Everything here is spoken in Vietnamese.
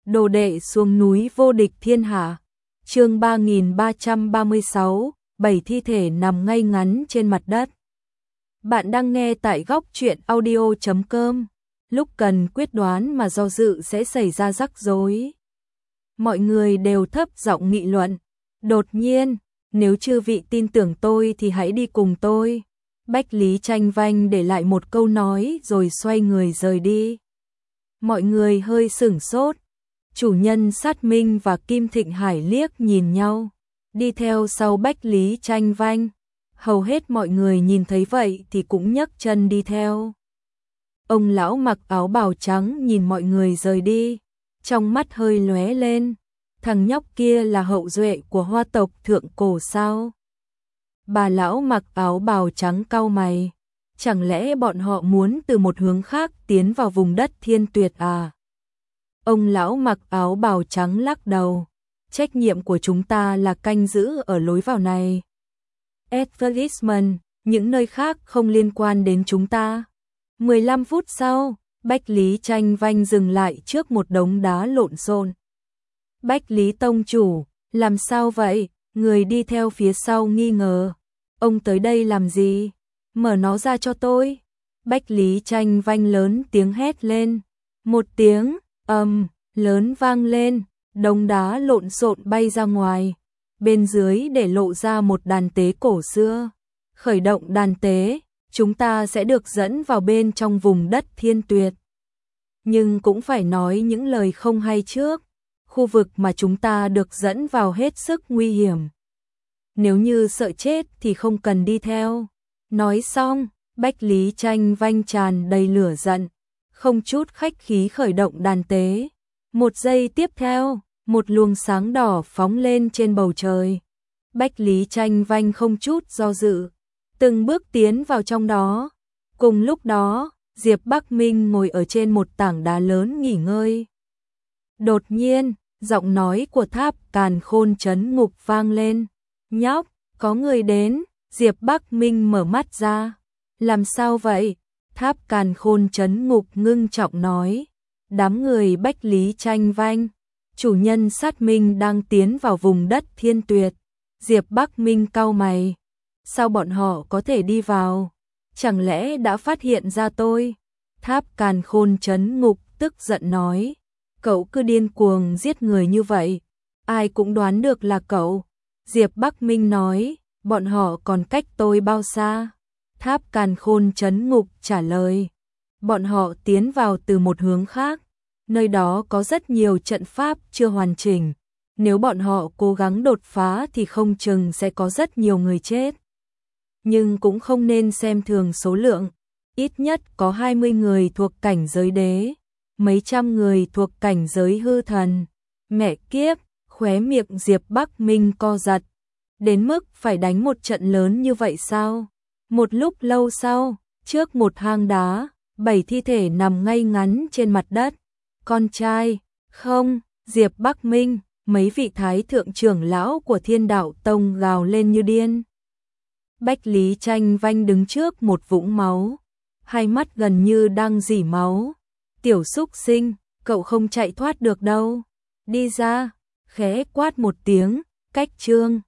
Đồ đệ xuống núi vô địch thiên hạ. Chương 3336, 7 thi thể nằm ngay ngắn trên mặt đất. Bạn đang nghe tại góc truyện audio.com. Lúc cần quyết đoán mà do dự sẽ xảy ra rắc rối. Mọi người đều thấp giọng nghị luận. Đột nhiên, nếu chư vị tin tưởng tôi thì hãy đi cùng tôi. Bách Lý Tranh Vanh để lại một câu nói rồi xoay người rời đi. Mọi người hơi sửng sốt. Chủ nhân Sát Minh và Kim Thịnh Hải liếc nhìn nhau, đi theo sau Bách Lý Tranh Vanh. Hầu hết mọi người nhìn thấy vậy thì cũng nhấc chân đi theo. Ông lão mặc áo bào trắng nhìn mọi người rời đi, trong mắt hơi lóe lên. Thằng nhóc kia là hậu duệ của Hoa tộc thượng cổ sao? Bà lão mặc áo bào trắng cau mày. Chẳng lẽ bọn họ muốn từ một hướng khác tiến vào vùng đất Thiên Tuyệt à? Ông lão mặc áo bào trắng lắc đầu. Trách nhiệm của chúng ta là canh giữ ở lối vào này. Advertisement, những nơi khác không liên quan đến chúng ta. 15 phút sau, Bách Lý Tranh Vanh dừng lại trước một đống đá lộn xộn. Bách Lý tông chủ, làm sao vậy? Người đi theo phía sau nghi ngờ. Ông tới đây làm gì? Mở nó ra cho tôi. Bách Lý Tranh Vanh lớn tiếng hét lên. Một tiếng lớn vang lên, đống đá lộn xộn bay ra ngoài. Bên dưới để lộ ra một đàn tế cổ xưa. Khởi động đàn tế, chúng ta sẽ được dẫn vào bên trong vùng đất Thiên Tuyệt. Nhưng cũng phải nói những lời không hay trước. Khu vực mà chúng ta được dẫn vào hết sức nguy hiểm. Nếu như sợ chết thì không cần đi theo. Nói xong, Bách Lý Tranh Vanh tràn đầy lửa giận, không chút khách khí khởi động đàn tế. Một giây tiếp theo, một luồng sáng đỏ phóng lên trên bầu trời. Bách Lý Tranh Vanh không chút do dự, từng bước tiến vào trong đó. Cùng lúc đó, Diệp Bắc Minh ngồi ở trên một tảng đá lớn nghỉ ngơi. Đột nhiên, giọng nói của Tháp Càn Khôn Trấn Ngục vang lên. Nhóc, có người đến. Diệp Bắc Minh mở mắt ra. Làm sao vậy? Tháp Càn Khôn Trấn Ngục ngưng trọng nói. Đám người Bách Lý Tranh Vanh, chủ nhân Sát Minh đang tiến vào vùng đất Thiên Tuyệt. Diệp Bắc Minh cau mày. Sao bọn họ có thể đi vào? Chẳng lẽ đã phát hiện ra tôi? Tháp Càn Khôn Trấn Ngục tức giận nói. Cậu cứ điên cuồng giết người như vậy, ai cũng đoán được là cậu. Diệp Bắc Minh nói. Bọn họ còn cách tôi bao xa? Tháp Càn Khôn Trấn Ngục trả lời. Bọn họ tiến vào từ một hướng khác. Nơi đó có rất nhiều trận pháp chưa hoàn chỉnh. Nếu bọn họ cố gắng đột phá thì không chừng sẽ có rất nhiều người chết. Nhưng cũng không nên xem thường số lượng. Ít nhất có 20 người thuộc cảnh giới đế. Mấy trăm người thuộc cảnh giới hư thần. Mẹ kiếp, khóe miệng Diệp Bắc Minh co giật. Đến mức phải đánh một trận lớn như vậy sao? Một lúc lâu sau, trước một hang đá, 7 thi thể nằm ngay ngắn trên mặt đất. Con trai, không, Diệp Bắc Minh, mấy vị thái thượng trưởng lão của Thiên Đạo Tông gào lên như điên. Bách Lý Tranh Vanh đứng trước một vũng máu, hai mắt gần như đang rỉ máu. Tiểu xúc sinh, cậu không chạy thoát được đâu. Đi ra, khẽ quát một tiếng, cách chương.